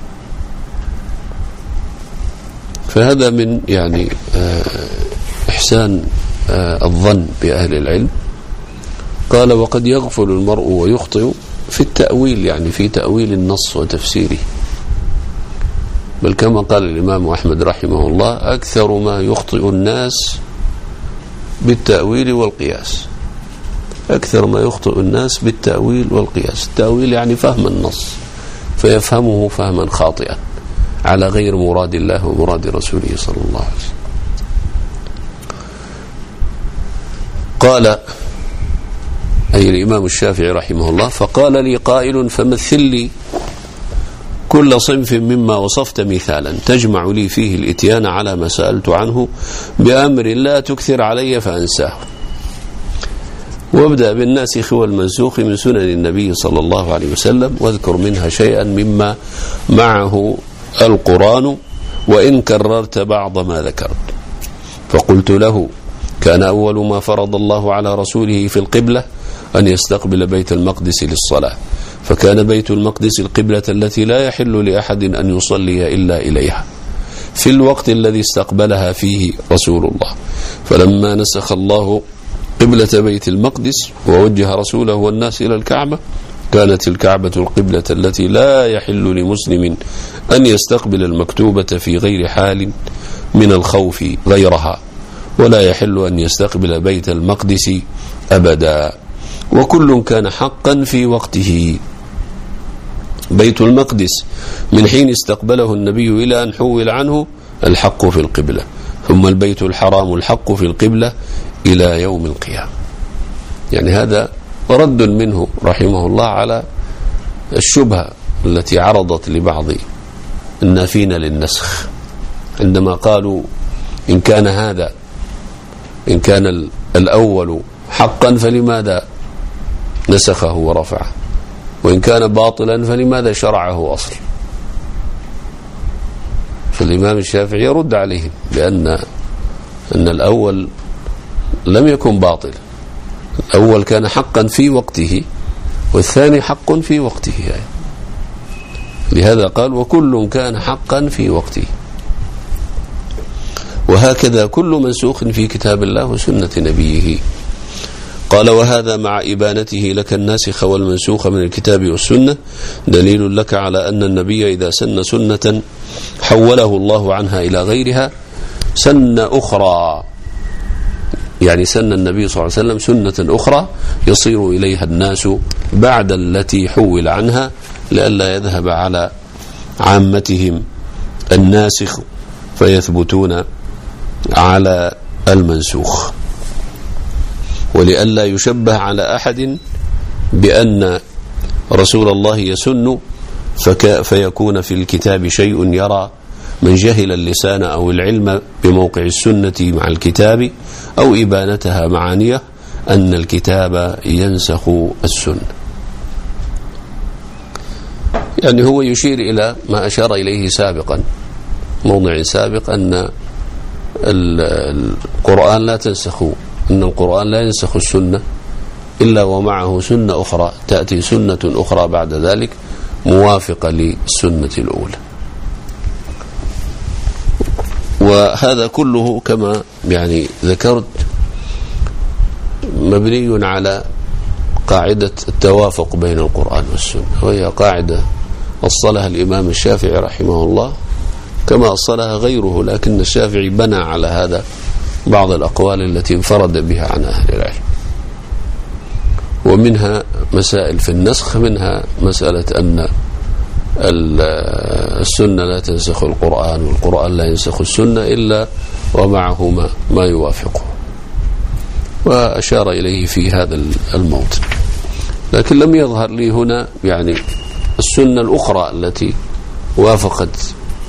S1: فهذا من يعني إحسان الظن بأهل العلم. قال وقد يغفل المرء ويخطئ في التأويل، يعني في تأويل النص وتفسيره، بل كما قال الإمام أحمد رحمه الله أكثر ما يخطئ الناس بالتأويل والقياس، أكثر ما يخطئ الناس بالتأويل والقياس. التأويل يعني فهم النص فيفهمه فهما خاطئا على غير مراد الله ومراد رسوله صلى الله عليه وسلم. قال أي الإمام الشافعي رحمه الله فقال لي قائل فمثل لي كل صنف مما وصفت مثالا تجمع لي فيه الإتيان على ما سألت عنه بأمر لا تكثر علي فأنساه. وابدأ بالناسخ والمنسوخ من سنن النبي صلى الله عليه وسلم، واذكر منها شيئا مما معه القرآن وإن كررت بعض ما ذكرت. فقلت له: كان أول ما فرض الله على رسوله في القبلة أن يستقبل بيت المقدس للصلاة، فكان بيت المقدس القبلة التي لا يحل لأحد أن يصلي إلا إليها في الوقت الذي استقبلها فيه رسول الله. فلما نسخ الله قبلة بيت المقدس ووجه رسوله والناس إلى الكعبة، كانت الكعبة القبلة التي لا يحل لمسلم أن يستقبل المكتوبة في غير حال من الخوف غيرها، ولا يحل أن يستقبل بيت المقدس أبدا، وكل كان حقا في وقته. بيت المقدس من حين استقبله النبي إلى أن حول عنه الحق في القبلة، ثم البيت الحرام الحق في القبلة إلى يوم القيامة. يعني هذا رد منه رحمه الله على الشبهة التي عرضت لبعض النافين للنسخ، عندما قالوا: إن كان هذا إن كان الأول حقا فلماذا نسخه ورفعه، وإن كان باطلا فلماذا شرعه أصلا؟ فالإمام الشافعي يرد عليهم بأن أن الأول لم يكن باطلا، الأول كان حقا في وقته، والثاني حق في وقته يعني. لهذا قال: وكل كان حقا في وقته. وهكذا كل منسوخ في كتاب الله وسنة نبيه. قال: وهذا مع إبانته لك الناسخ والمنسوخ من الكتاب والسنة دليل لك على أن النبي إذا سن سنة حوله الله عنها إلى غيرها سن أخرى، يعني سن النبي صلى الله عليه وسلم سنة أخرى يصير إليها الناس بعد التي حول عنها، لئلا يذهب على عامتهم الناسخ فيثبتون على المنسوخ، ولئلا يشبه على أحد بأن رسول الله يسن فيكون في الكتاب شيء يرى من جهل اللسان أو العلم بموقع السنة مع الكتاب أو إبانتها معانيه أن الكتاب ينسخ السنة. يعني هو يشير إلى ما أشار إليه سابقا، موضع سابق، أن القرآن لا تنسخ أن القرآن لا ينسخ السنة إلا ومعه سنة أخرى، تأتي سنة أخرى بعد ذلك موافقة للسنة الأولى. وهذا كله كما يعني ذكرت مبني على قاعدة التوافق بين القرآن والسنة، وهي قاعدة أصلها الإمام الشافعي رحمه الله كما أصلها غيره، لكن الشافعي بنى على هذا بعض الأقوال التي انفرد بها عن أهل العلم. ومنها مسائل في النسخ، منها مسألة أن السنة لا تنسخ القرآن والقرآن لا ينسخ السنة إلا ومعهما ما يوافقه، وأشار إليه في هذا الموضع. لكن لم يظهر لي هنا يعني السنة الأخرى التي وافقت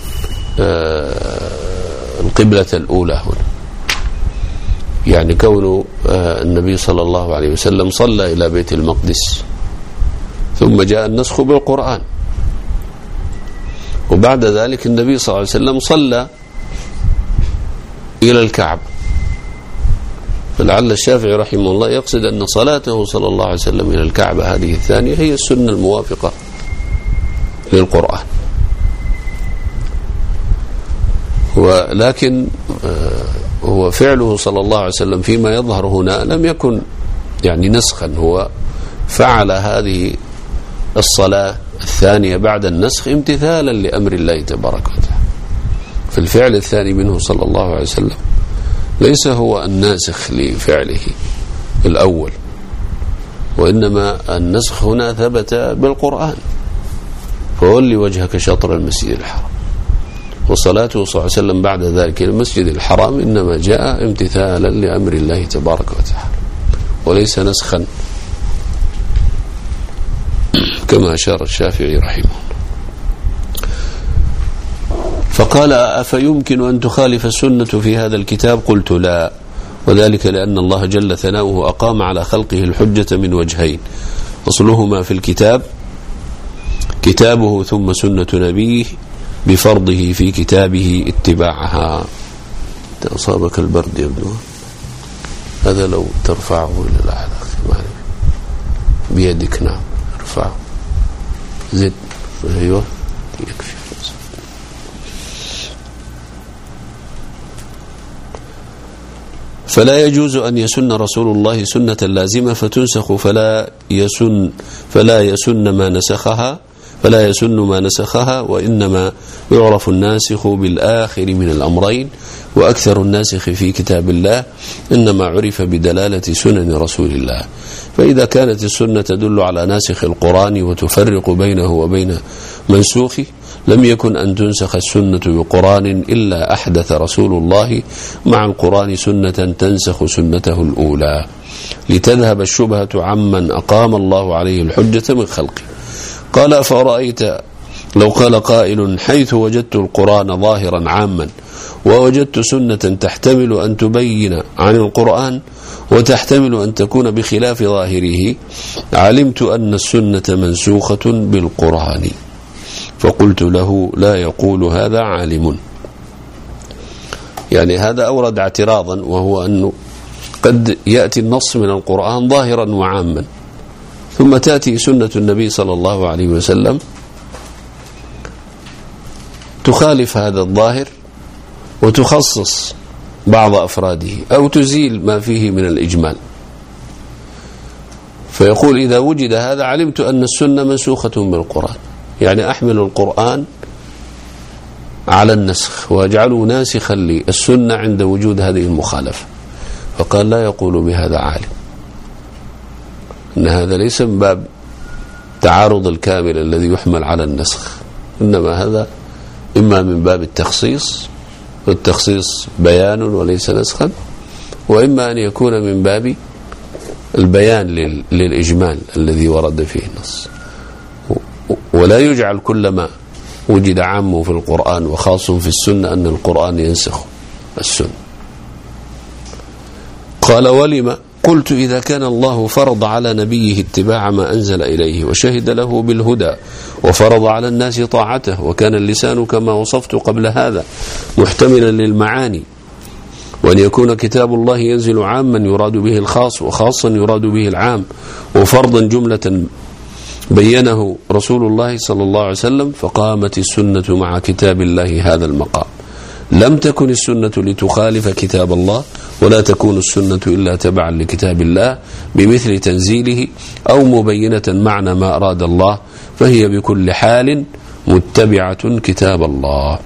S1: القبلة الأولى هنا، يعني كون النبي صلى الله عليه وسلم صلى إلى بيت المقدس ثم جاء النسخ بالقرآن، وبعد ذلك النبي صلى الله عليه وسلم صلى إلى الكعبة. فلعل الشافعي رحمه الله يقصد أن صلاته صلى الله عليه وسلم إلى الكعبة هذه الثانية هي السنة الموافقة للقرآن. ولكن هو فعله صلى الله عليه وسلم فيما يظهر هنا لم يكن يعني نسخا، هو فعل هذه الصلاة الثانية بعد النسخ امتثالا لأمر الله تبارك وتعالى. في الفعل الثاني منه صلى الله عليه وسلم ليس هو الناسخ لفعله الأول، وإنما النسخ هنا ثبت بالقرآن: فولي وجهك شطر المسجد الحرام. وصلاته صلى الله عليه وسلم بعد ذلك المسجد الحرام إنما جاء امتثالا لأمر الله تبارك وتعالى وليس نسخا كما أشار الشافعي رحمه الله. فقال: أفيمكن أن تخالف السنة في هذا الكتاب؟ قلت: لا، وذلك لأن الله جل ثناؤه أقام على خلقه الحجة من وجهين، أصلهما في الكتاب كتابه ثم سنة نبيه بفرضه في كتابه اتباعها. أصابك البرد يبدو، هذا لو ترفعه إلى الأعلى بيدك، نعم ارفعه، زد، أيوه يكفي. فلا يجوز أن يسن رسول الله سنة لازمة فتنسخ فلا يسن فلا يسن ما نسخها فلا يسن ما نسخها وإنما يعرف الناسخ بالآخر من الأمرين، وأكثر الناسخ في كتاب الله إنما عرف بدلالة سنن رسول الله. فإذا كانت السنة تدل على ناسخ القرآن وتفرق بينه وبين منسوخه لم يكن أن تنسخ السنة بقرآن إلا أحدث رسول الله مع القرآن سنة تنسخ سنته الأولى لتذهب الشبهة عمن أقام الله عليه الحجة من خلقه. قال فرأيت لو قال قائل حيث وجدت القرآن ظاهرا عاما ووجدت سنة تحتمل أن تبين عن القرآن وتحتمل أن تكون بخلاف ظاهره علمت أن السنة منسوخة بالقرآن. فقلت له لا يقول هذا عالم. يعني هذا أورد اعتراضا، وهو أنه قد يأتي النص من القرآن ظاهرا وعاما ثم تأتي سنة النبي صلى الله عليه وسلم تخالف هذا الظاهر وتخصص بعض أفراده أو تزيل ما فيه من الإجمال. فيقول إذا وجد هذا علمت أن السنة منسوخة بالقرآن، يعني أحمل القرآن على النسخ وأجعله ناسخا للسنة عند وجود هذه المخالفة. فقال لا يقول بهذا عالم، إن هذا ليس من باب تعارض الكامل الذي يحمل على النسخ، إنما هذا إما من باب التخصيص، والتخصيص بيان وليس نسخا، وإما أن يكون من باب البيان للإجمال الذي ورد فيه النص. ولا يجعل كل ما وجد عامه في القرآن وخاص في السنة أن القرآن ينسخ السنة. قال ولما؟ قلت إذا كان الله فرض على نبيه اتباع ما أنزل إليه وشهد له بالهدى وفرض على الناس طاعته، وكان اللسان كما وصفت قبل هذا محتملا للمعاني، وأن يكون كتاب الله ينزل عاما يراد به الخاص وخاصا يراد به العام، وفرضا جملة بينه رسول الله صلى الله عليه وسلم، فقامت السنة مع كتاب الله هذا المقام. لم تكن السنة لتخالف كتاب الله، ولا تكون السنة إلا تبعا لكتاب الله بمثل تنزيله أو مبينة معنى ما أراد الله، فهي بكل حال متبعة كتاب الله.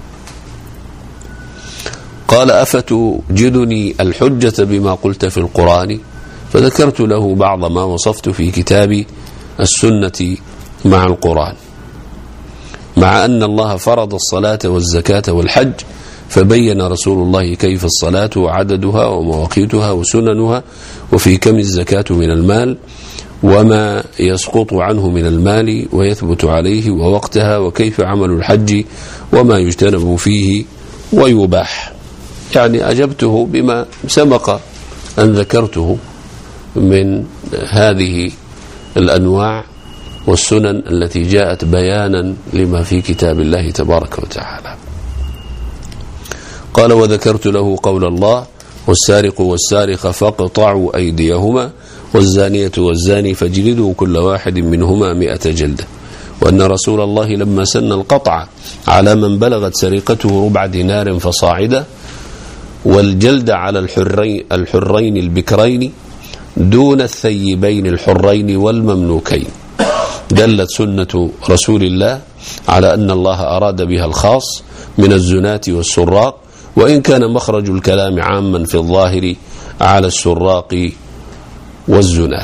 S1: قال أفتوجدني الحجة بما قلت في القرآن؟ فذكرت له بعض ما وصفت في كتاب السنة مع القرآن، مع أن الله فرض الصلاة والزكاة والحج، فبين رسول الله كيف الصلاة وعددها ومواقيتها وسننها، وفي كم الزكاة من المال، وما يسقط عنه من المال ويثبت عليه، ووقتها، وكيف عمل الحج، وما يجتنب فيه ويباح. يعني أجبته بما سبق أن ذكرته من هذه الأنواع والسنن التي جاءت بيانا لما في كتاب الله تبارك وتعالى. قال وذكرت له قول الله والسارق والسارقة فاقطعوا أيديهما والزانية والزاني فاجلدوا كل واحد منهما مئة جلدة، وأن رسول الله لما سن القطع على من بلغت سرقته ربع دينار فصاعدا، والجلد على الحرين, الحرين البكرين دون الثيبين الحرين والمملوكين، دلت سنة رسول الله على أن الله أراد بها الخاص من الزناة والسراق، وإن كان مخرج الكلام عاما في الظاهر على السراق والزناة.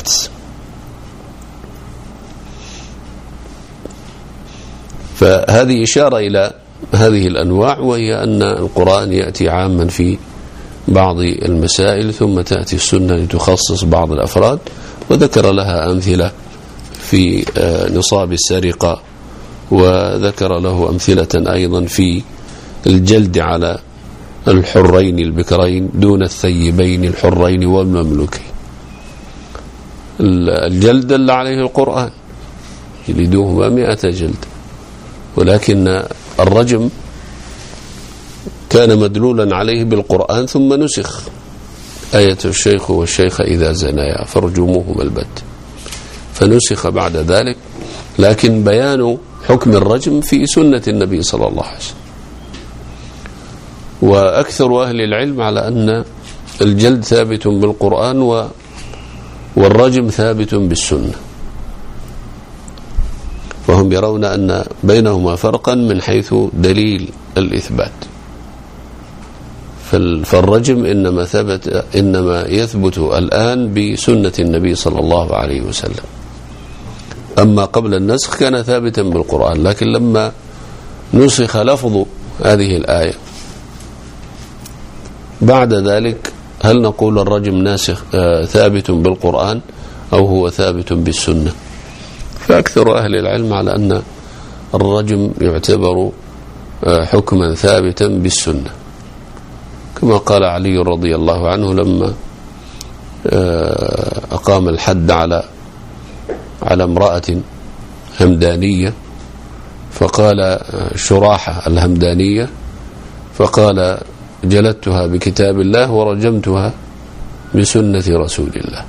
S1: فهذه إشارة إلى هذه الأنواع، وهي أن القرآن يأتي عاما في بعض المسائل ثم تأتي السنة لتخصص بعض الأفراد، وذكر لها أمثلة في نصاب السرقة، وذكر له أمثلة أيضا في الجلد على الحرين البكرين دون الثيبين الحرين والمملوكين. الجلد دل عليه القرآن، جلدوهما مئة جلد، ولكن الرجم كان مدلولا عليه بالقرآن ثم نسخ، آية الشيخ والشيخ إذا زنايا فارجموهما البت، فنسخ بعد ذلك، لكن بيان حكم الرجم في سنة النبي صلى الله عليه وسلم. وأكثر أهل العلم على أن الجلد ثابت بالقرآن والرجم ثابت بالسنة، وهم يرون أن بينهما فرقا من حيث دليل الإثبات. فالرجم إنما ثبت إنما يثبت الآن بسنة النبي صلى الله عليه وسلم، أما قبل النسخ كان ثابتا بالقرآن، لكن لما نسخ لفظ هذه الآية بعد ذلك هل نقول الرجم ناسخ آه ثابت بالقرآن أو هو ثابت بالسنة؟ فأكثر أهل العلم على أن الرجم يعتبر آه حكما ثابتا بالسنة، كما قال علي رضي الله عنه لما آه أقام الحد على على امرأة همدانية، فقال شراحة الهمدانية، فقال جلدتها بكتاب الله ورجمتها بسنة رسول الله.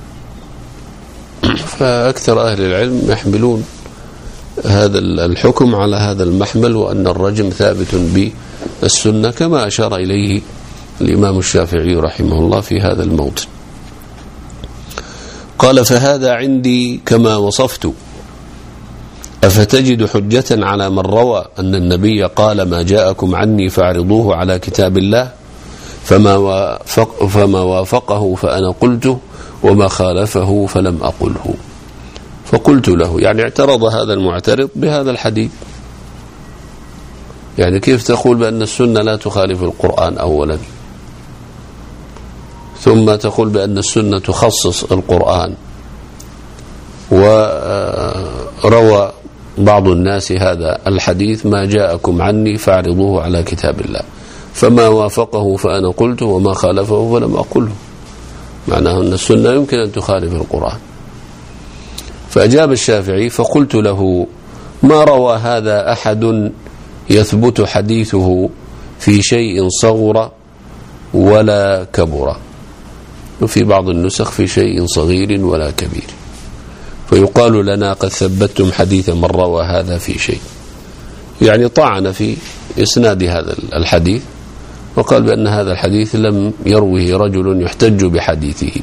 S1: فأكثر أهل العلم يحملون هذا الحكم على هذا المحمل، وأن الرجم ثابت بالسنة كما أشار إليه الإمام الشافعي رحمه الله في هذا الموطن. قال فهذا عندي كما وصفت، أفتجد حجة على من روى أن النبي قال ما جاءكم عني فاعرضوه على كتاب الله، فما, وافق فما وافقه فأنا قلته وما خالفه فلم أقله. فقلت له، يعني اعترض هذا المعترض بهذا الحديث، يعني كيف تقول بأن السنة لا تخالف القرآن أولا، ثم تقول بأن السنة تخصص القرآن، وروى بعض الناس هذا الحديث ما جاءكم عني فاعرضوه على كتاب الله، فما وافقه فأنا قلته وما خالفه فلم أقله، معناه أن السنة يمكن أن تخالف القرآن. فأجاب الشافعي فقلت له ما روى هذا أحد يثبت حديثه في شيء صغر ولا كبر، وفي بعض النسخ في شيء صغير ولا كبير، فيقال لنا قد ثبتتم حديث من روى هذا في شيء، يعني طعن في إسناد هذا الحديث، وقال بأن هذا الحديث لم يروه رجل يحتج بحديثه،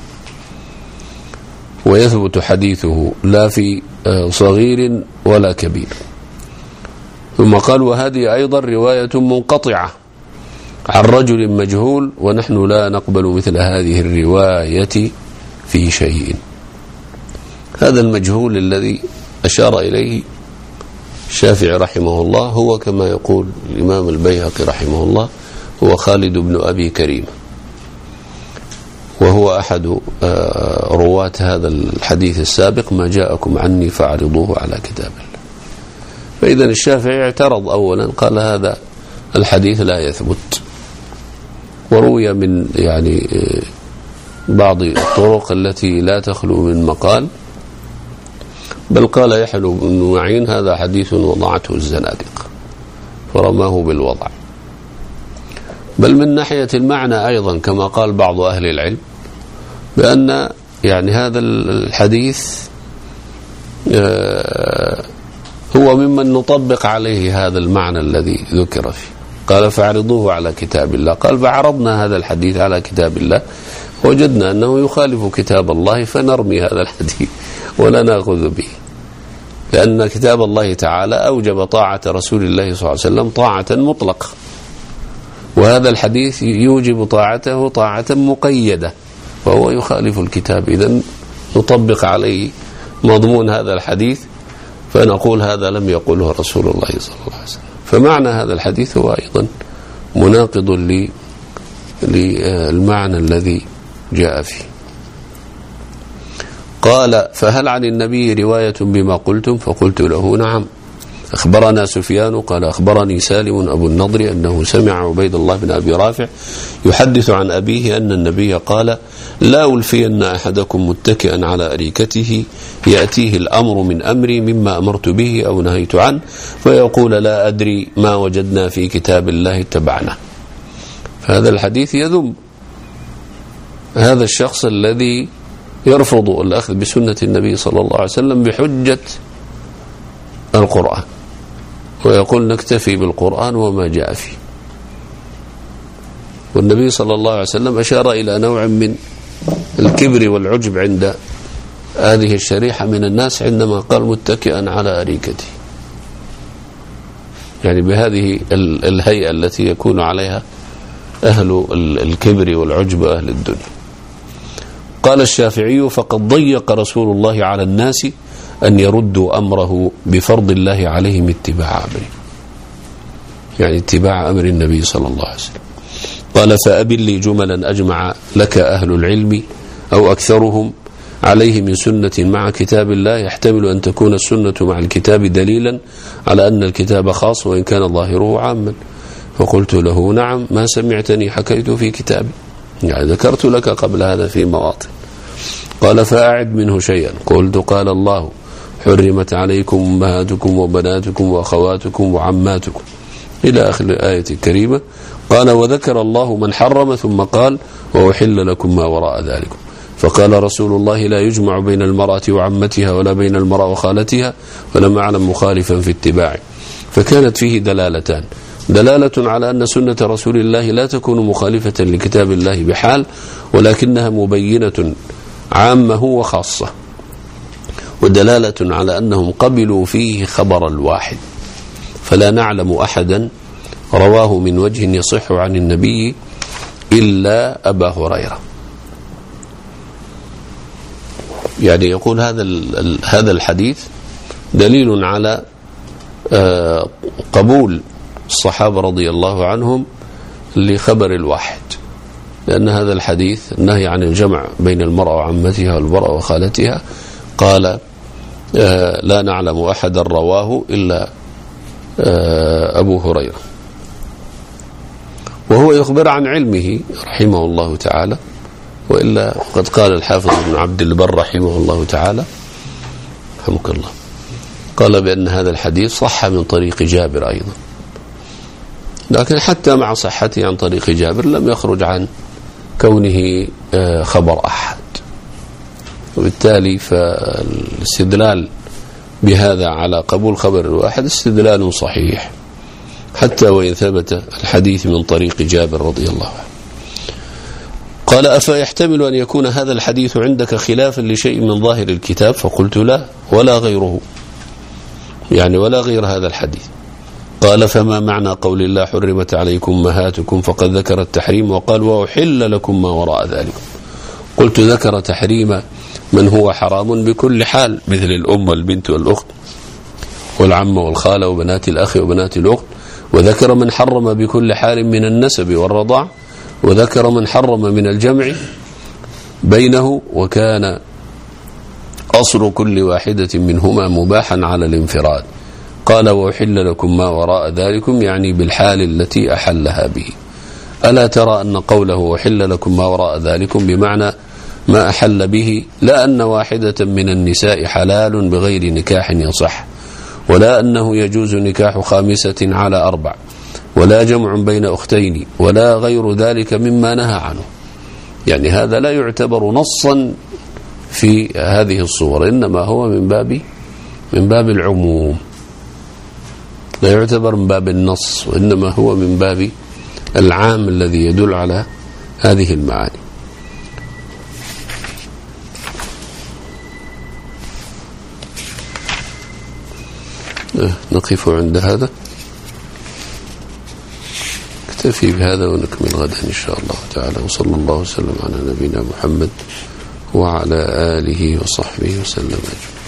S1: ويثبت حديثه لا في صغير ولا كبير. ثم قال وهذه أيضا رواية منقطعة عن رجل مجهول، ونحن لا نقبل مثل هذه الرواية في شيء. هذا المجهول الذي أشار إليه الشافعي رحمه الله هو كما يقول الإمام البيهقي رحمه الله هو خالد بن أبي كريم، وهو أحد رواة هذا الحديث السابق ما جاءكم عني فاعرضوه على كتاب الله. فإذا الشافعي اعترض أولا، قال هذا الحديث لا يثبت، وروي من يعني بعض الطرق التي لا تخلو من مقال، بل قال يحيى بن معين هذا حديث وضعته الزنادقة فرماه بالوضع. بل من ناحية المعنى أيضا كما قال بعض أهل العلم بأن يعني هذا الحديث هو ممن نطبق عليه هذا المعنى الذي ذكر فيه. قال فاعرضوه على كتاب الله، قال فعرضنا هذا الحديث على كتاب الله وجدنا أنه يخالف كتاب الله فنرمي هذا الحديث ولا نأخذ به، لأن كتاب الله تعالى أوجب طاعة رسول الله صلى الله عليه وسلم طاعة مطلقة، وهذا الحديث يوجب طاعته طاعة مقيدة، فهو يخالف الكتاب. إذن نطبق عليه مضمون هذا الحديث فنقول هذا لم يقوله رسول الله صلى الله عليه وسلم. فمعنى هذا الحديث هو أيضا مناقض للمعنى الذي جاء فيه. قال فهل عن النبي رواية بما قلتم؟ فقلت له نعم، أخبرنا سفيان قال أخبرني سالم أبو النضر أنه سمع عبيد الله بن أبي رافع يحدث عن أبيه أن النبي قال لا ألفين أحدكم متكئا على أريكته يأتيه الأمر من أمري مما أمرت به أو نهيت عنه فيقول لا أدري ما وجدنا في كتاب الله اتبعناه. هذا الحديث يذم هذا الشخص الذي يرفض الأخذ بسنة النبي صلى الله عليه وسلم بحجة القرآن ويقول نكتفي بالقرآن وما جاء فيه. والنبي صلى الله عليه وسلم أشار إلى نوع من الكبر والعجب عند هذه الشريحة من الناس عندما قال متكئا على أريكته، يعني بهذه الهيئة التي يكون عليها أهل الكبر والعجب أهل الدنيا. قال الشافعي فقد ضيق رسول الله على الناس أن يردوا أمره بفرض الله عليهم اتباع أمره، يعني اتباع أمر النبي صلى الله عليه وسلم. قال فأبن لي جملا أجمع لك أهل العلم أو أكثرهم عليه من سنة مع كتاب الله يحتمل أن تكون السنة مع الكتاب دليلا على أن الكتاب خاص وإن كان ظاهره عاما. فقلت له نعم ما سمعتني حكيت في كتابي، يعني ذكرت لك قبل هذا في مواطن. قال فأعد منه شيئا. قلت قال الله حرمت عليكم أمهاتكم وبناتكم وأخواتكم وعماتكم إلى آخر الآية الكريمة. قال وذكر الله من حرم ثم قال وأحل لكم ما وراء ذلكم. فقال رسول الله لا يجمع بين المرأة وعمتها ولا بين المرأة وخالتها ولم أعلم مخالفا في اتباعه. فكانت فيه دلالتان، دلالة على أن سنة رسول الله لا تكون مخالفة لكتاب الله بحال ولكنها مبينة عامة وخاصة، ودلالة على أنهم قبلوا فيه خبر الواحد فلا نعلم أحدا رواه من وجه يصح عن النبي إلا أبا هريرة. يعني يقول هذا هذا الحديث دليل على قبول الصحابة رضي الله عنهم لخبر الواحد، لأن هذا الحديث النهي عن الجمع بين المرأة وعمتها والمرأة وخالتها قال لا نعلم أحدا رواه إلا أبو هريرة، وهو يخبر عن علمه رحمه الله تعالى. وإلا قد قال الحافظ ابن عبد البر رحمه الله تعالى رحمك الله قال بأن هذا الحديث صح من طريق جابر أيضا، لكن حتى مع صحته عن طريق جابر لم يخرج عن كونه خبر أحد، وبالتالي فالاستدلال بهذا على قبول خبر الواحد استدلال صحيح حتى وإن ثبت الحديث من طريق جابر رضي الله عنه. قال أفيحتمل أن يكون هذا الحديث عندك خلافا لشيء من ظاهر الكتاب؟ فقلت لا ولا غيره، يعني ولا غير هذا الحديث. قال فما معنى قول الله حرمت عليكم أمهاتكم؟ فقد ذكر التحريم وقال وأحل لكم ما وراء ذلك. قلت ذكر تحريم من هو حرام بكل حال مثل الأم والبنت والأخت والعمة والخالة وبنات الأخ وبنات الأخت، وذكر من حرم بكل حال من النسب والرضاع، وذكر من حرم من الجمع بينه وكان أصل كل واحدة منهما مباحا على الانفراد. قال وأحل لكم ما وراء ذلكم يعني بالحال التي أحلها به. ألا ترى أن قوله وأحل لكم ما وراء ذلكم بمعنى ما أحل به، لا أن واحدة من النساء حلال بغير نكاح يصح، ولا أنه يجوز نكاح خامسة على أربع، ولا جمع بين أختين، ولا غير ذلك مما نهى عنه. يعني هذا لا يعتبر نصا في هذه الصور، إنما هو من باب من باب العموم، لا يعتبر من باب النص، وإنما هو من باب العام الذي يدل على هذه المعاني. نقف عند هذا، نكتفي بهذا ونكمل غدا إن شاء الله تعالى. وصلى الله وسلم على نبينا محمد وعلى آله وصحبه وسلم أجمعين.